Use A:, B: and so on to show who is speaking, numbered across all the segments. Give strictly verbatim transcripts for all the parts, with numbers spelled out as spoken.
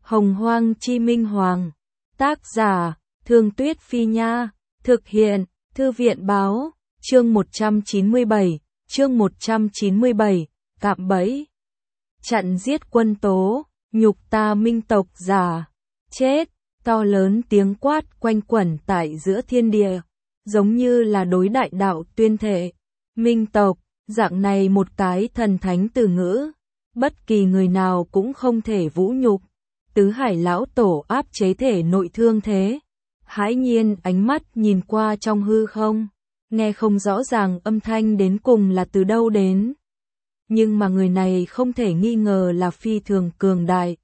A: Hồng Hoang Chi Minh Hoàng. Tác giả, Thương Tuyết Phi Nha. Thực hiện, Thư viện Báo. Chương một trăm chín mươi bảy. Chương một trăm chín mươi bảy. Cạm bẫy. Chặn giết Quân Tố, nhục ta Minh tộc giả. Chết. To lớn tiếng quát quanh quẩn tại giữa thiên địa, giống như là đối đại đạo tuyên thệ. Minh tộc, dạng này một cái thần thánh từ ngữ, bất kỳ người nào cũng không thể vũ nhục. Tứ Hải lão tổ áp chế thể nội thương thế, hãi nhiên ánh mắt nhìn qua trong hư không, nghe không rõ ràng âm thanh đến cùng là từ đâu đến. Nhưng mà người này không thể nghi ngờ là phi thường cường đại.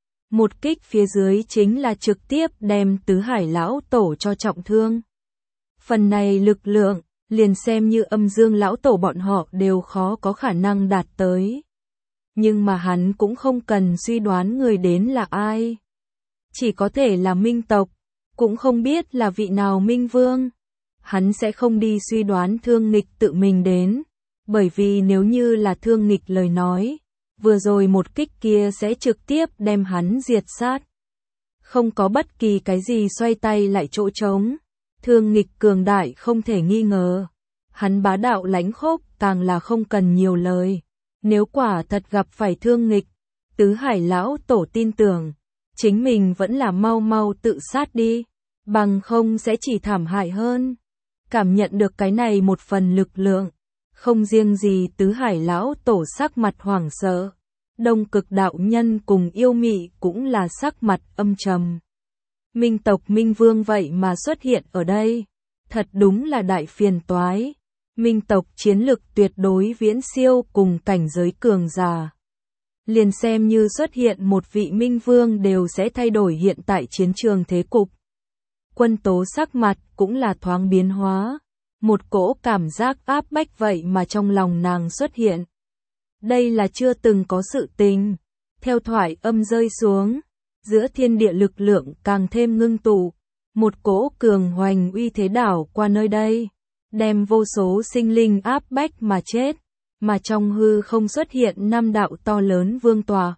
A: Một kích phía dưới chính là trực tiếp đem Tứ Hải lão tổ cho trọng thương. Phần này lực lượng, liền xem như Âm Dương lão tổ bọn họ đều khó có khả năng đạt tới. Nhưng mà hắn cũng không cần suy đoán người đến là ai. Chỉ có thể là Minh tộc, cũng không biết là vị nào Minh Vương. Hắn sẽ không đi suy đoán Thương Nghịch tự mình đến, bởi vì nếu như là Thương Nghịch lời nói, vừa rồi một kích kia sẽ trực tiếp đem hắn diệt sát. Không có bất kỳ cái gì xoay tay lại chỗ trống. Thương Nghịch cường đại không thể nghi ngờ. Hắn bá đạo lãnh khốc càng là không cần nhiều lời. Nếu quả thật gặp phải Thương Nghịch, Tứ Hải lão tổ tin tưởng, chính mình vẫn là mau mau tự sát đi, bằng không sẽ chỉ thảm hại hơn. Cảm nhận được cái này một phần lực lượng, không riêng gì Tứ Hải lão tổ sắc mặt hoảng sợ, Đông Cực đạo nhân cùng yêu mị cũng là sắc mặt âm trầm. Minh tộc Minh Vương vậy mà xuất hiện ở đây, thật đúng là đại phiền toái. Minh tộc chiến lực tuyệt đối viễn siêu cùng cảnh giới cường giả. Liền xem như xuất hiện một vị Minh Vương đều sẽ thay đổi hiện tại chiến trường thế cục. Quân Tố sắc mặt cũng là thoáng biến hóa, một cỗ cảm giác áp bách vậy mà trong lòng nàng xuất hiện. Đây là chưa từng có sự tình. Theo thoại âm rơi xuống, giữa thiên địa lực lượng càng thêm ngưng tụ, một cỗ cường hoành uy thế đảo qua nơi đây, đem vô số sinh linh áp bách mà chết, mà trong hư không xuất hiện năm đạo to lớn vương tòa.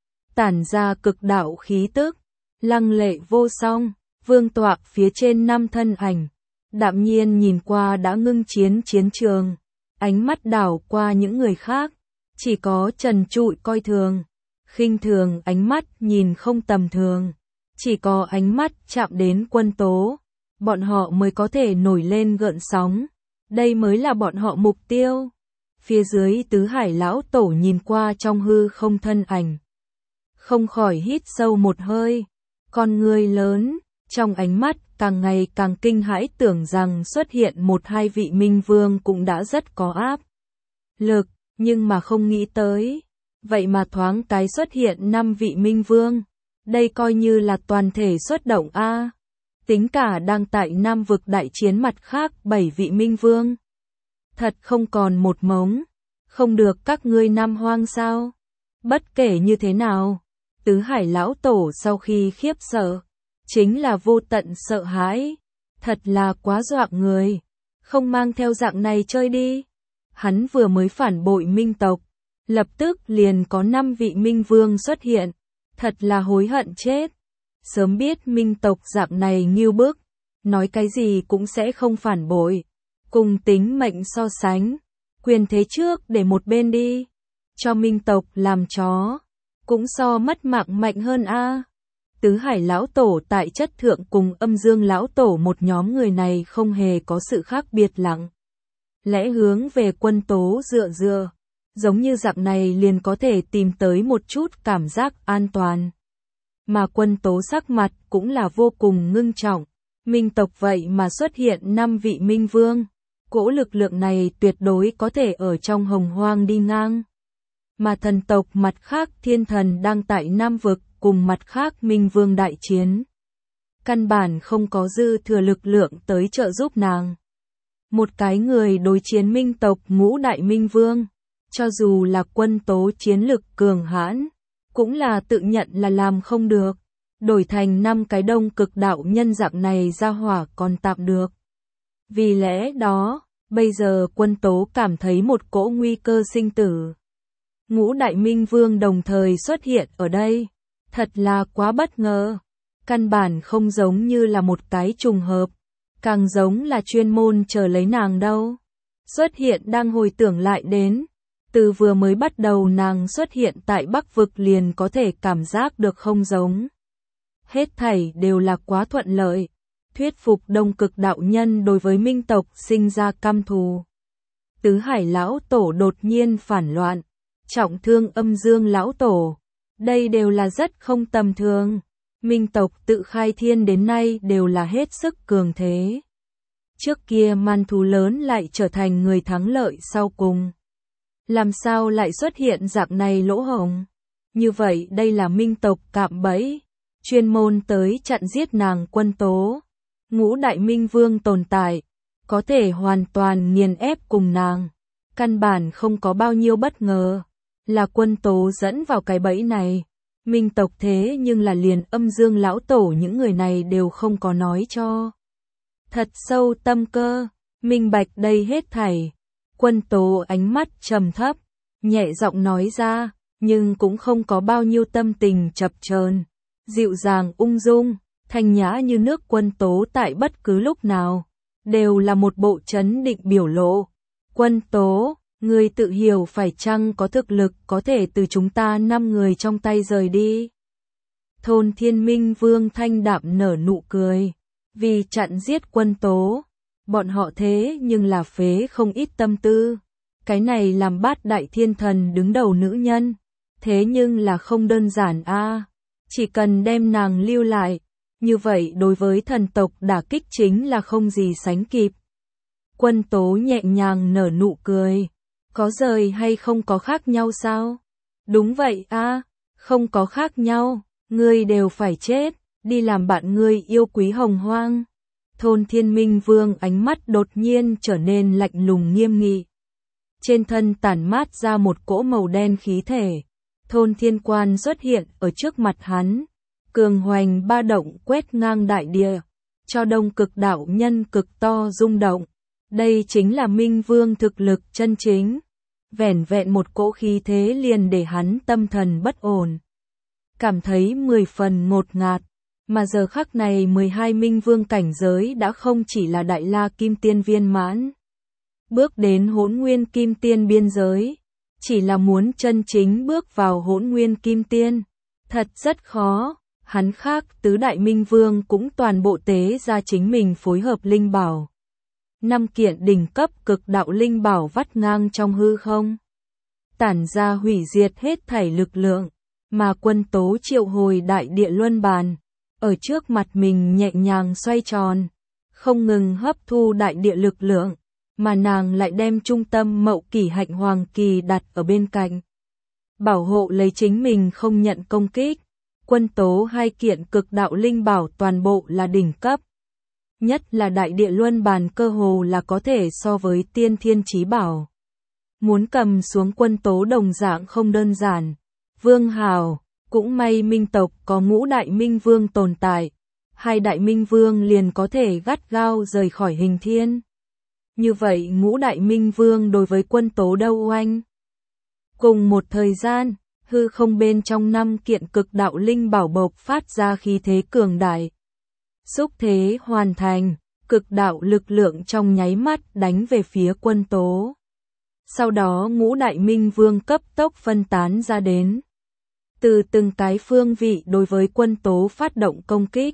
A: Tản ra cực đạo khí tức, lăng lệ vô song, vương tọa phía trên năm thân ảnh, đạm nhiên nhìn qua đã ngưng chiến chiến trường, ánh mắt đảo qua những người khác, chỉ có trần trụi coi thường, khinh thường ánh mắt nhìn không tầm thường, chỉ có ánh mắt chạm đến Quân Tố, bọn họ mới có thể nổi lên gợn sóng, đây mới là bọn họ mục tiêu. Phía dưới Tứ Hải lão tổ nhìn qua trong hư không thân ảnh, không khỏi hít sâu một hơi, con người lớn, trong ánh mắt càng ngày càng kinh hãi, tưởng rằng xuất hiện một hai vị Minh Vương cũng đã rất có áp lực, nhưng mà không nghĩ tới, vậy mà thoáng cái xuất hiện năm vị Minh Vương, đây coi như là toàn thể xuất động a. Tính cả đang tại Nam vực đại chiến mặt khác bảy vị Minh Vương. Thật không còn một mống, không được các ngươi Nam Hoang sao? Bất kể như thế nào, Tứ Hải lão tổ sau khi khiếp sợ, chính là vô tận sợ hãi, thật là quá dọa người, không mang theo dạng này chơi đi. Hắn vừa mới phản bội Minh tộc, lập tức liền có năm vị Minh Vương xuất hiện, thật là hối hận chết. Sớm biết Minh tộc dạng này nghêu bức, nói cái gì cũng sẽ không phản bội, cùng tính mệnh so sánh, quyền thế trước để một bên đi, cho Minh tộc làm chó, cũng so mất mạng mạnh hơn a. Tứ Hải lão tổ tại chất thượng cùng Âm Dương lão tổ một nhóm người này không hề có sự khác biệt lặng lẽ hướng về Quân Tố dựa dựa, giống như dạng này liền có thể tìm tới một chút cảm giác an toàn. Mà Quân Tố sắc mặt cũng là vô cùng ngưng trọng, Minh tộc vậy mà xuất hiện năm vị Minh Vương, cỗ lực lượng này tuyệt đối có thể ở trong Hồng Hoang đi ngang. Mà thần tộc mặt khác thiên thần đang tại Nam vực cùng mặt khác Minh Vương đại chiến, căn bản không có dư thừa lực lượng tới trợ giúp nàng. Một cái người đối chiến Minh tộc ngũ đại Minh Vương, cho dù là Quân Tố chiến lực cường hãn, cũng là tự nhận là làm không được, đổi thành năm cái Đông Cực đạo nhân dạng này ra hỏa còn tạm được. Vì lẽ đó, bây giờ Quân Tố cảm thấy một cỗ nguy cơ sinh tử. Ngũ đại Minh Vương đồng thời xuất hiện ở đây, Thật là quá bất ngờ. Căn bản không giống như là một cái trùng hợp. Càng giống là chuyên môn chờ lấy nàng đâu. Xuất hiện đang hồi tưởng lại đến. Từ vừa mới bắt đầu nàng xuất hiện tại Bắc Vực liền có thể cảm giác được không giống. Hết thảy đều là quá thuận lợi. Thuyết phục Đông Cực đạo nhân đối với Minh tộc sinh ra căm thù. Tứ Hải lão tổ đột nhiên phản loạn. Trọng thương Âm Dương lão tổ. Đây đều là rất không tầm thường. Minh tộc tự khai thiên đến nay đều là hết sức cường thế. Trước kia man thú lớn lại trở thành người thắng lợi sau cùng. Làm sao lại xuất hiện dạng này lỗ hổng? Như vậy đây là Minh tộc cạm bẫy. Chuyên môn tới chặn giết nàng Quân Tố. Ngũ đại Minh Vương tồn tại. Có thể hoàn toàn nghiền ép cùng nàng. Căn bản không có bao nhiêu bất ngờ. Là Quân Tố dẫn vào cái bẫy này. Minh tộc thế nhưng là liền Âm Dương lão tổ những người này đều không có nói cho. Thật sâu tâm cơ, minh bạch đây hết thảy. Quân Tố ánh mắt trầm thấp, nhẹ giọng nói ra, nhưng cũng không có bao nhiêu tâm tình chập chờn, dịu dàng ung dung, thanh nhã như nước. Quân Tố tại bất cứ lúc nào đều là một bộ trấn định biểu lộ. Quân Tố, ngươi tự hiểu phải chăng có thực lực có thể từ chúng ta năm người trong tay rời đi. Thôn Thiên Minh Vương thanh đạm nở nụ cười. Vì chặn giết Quân Tố, bọn họ thế nhưng là phế không ít tâm tư. Cái này làm bát đại thiên thần đứng đầu nữ nhân. Thế nhưng là không đơn giản a à. Chỉ cần đem nàng lưu lại. Như vậy đối với thần tộc đả kích chính là không gì sánh kịp. Quân Tố nhẹ nhàng nở nụ cười. Có rời hay không có khác nhau sao? Đúng vậy a à. Không có khác nhau. Ngươi đều phải chết. Đi làm bạn ngươi yêu quý hồng hoang. Thôn Thiên Minh Vương ánh mắt đột nhiên trở nên lạnh lùng nghiêm nghị. Trên thân tản mát ra một cỗ màu đen khí thể. Thôn Thiên Quan xuất hiện ở trước mặt hắn. Cường hoành ba động quét ngang đại địa. Cho Đông Cực đạo nhân cực to rung động. Đây chính là Minh Vương thực lực chân chính. Vẻn vẹn một cỗ khí thế liền để hắn tâm thần bất ổn. Cảm thấy mười phần ngột ngạt. Mà giờ khắc này mười hai Minh Vương cảnh giới đã không chỉ là Đại La Kim Tiên viên mãn. Bước đến Hỗn Nguyên Kim Tiên biên giới. Chỉ là muốn chân chính bước vào Hỗn Nguyên Kim Tiên. Thật rất khó. Hắn khác tứ đại Minh Vương cũng toàn bộ tế ra chính mình phối hợp linh bảo. Năm kiện đỉnh cấp cực đạo linh bảo vắt ngang trong hư không. Tản ra hủy diệt hết thảy lực lượng. Mà Quân Tố triệu hồi đại địa luân bàn. Ở trước mặt mình nhẹ nhàng xoay tròn. Không ngừng hấp thu đại địa lực lượng. Mà nàng lại đem trung tâm Mậu Kỷ Hạnh Hoàng Kỳ đặt ở bên cạnh. Bảo hộ lấy chính mình không nhận công kích. Quân Tố hai kiện cực đạo linh bảo toàn bộ là đỉnh cấp. Nhất là đại địa luân bàn cơ hồ là có thể so với tiên thiên chí bảo. Muốn cầm xuống Quân Tố đồng dạng không đơn giản. Vương Hào, cũng may Minh tộc có ngũ đại Minh Vương tồn tại. Hai đại Minh Vương liền có thể gắt gao rời khỏi hình thiên. Như vậy ngũ đại Minh Vương đối với Quân Tố đâu oanh. Cùng một thời gian, hư không bên trong năm kiện cực đạo linh bảo bộc phát ra khí thế cường đại. Xúc thế hoàn thành, cực đạo lực lượng trong nháy mắt đánh về phía Quân Tố. Sau đó ngũ đại Minh Vương cấp tốc phân tán ra đến. Từ từng cái phương vị đối với Quân Tố phát động công kích.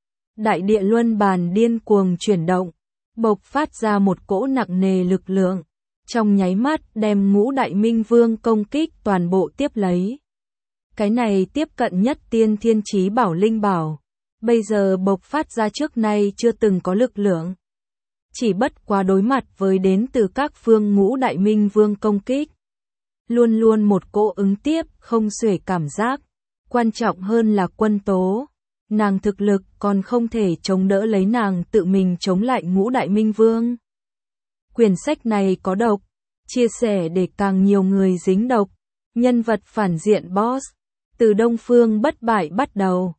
A: Đại địa luân bàn điên cuồng chuyển động, bộc phát ra một cỗ nặng nề lực lượng. Trong nháy mắt đem ngũ đại Minh Vương công kích toàn bộ tiếp lấy. Cái này tiếp cận nhất tiên thiên chí bảo linh bảo. Bây giờ bộc phát ra trước nay chưa từng có lực lượng. Chỉ bất quá đối mặt với đến từ các phương ngũ đại Minh Vương công kích. Luôn luôn một cỗ ứng tiếp không xuể cảm giác. Quan trọng hơn là Quân Tố. Nàng thực lực còn không thể chống đỡ lấy nàng tự mình chống lại ngũ đại Minh Vương. Quyển sách này có độc. Chia sẻ để càng nhiều người dính độc. Nhân vật phản diện boss. Từ Đông Phương bất bại bắt đầu.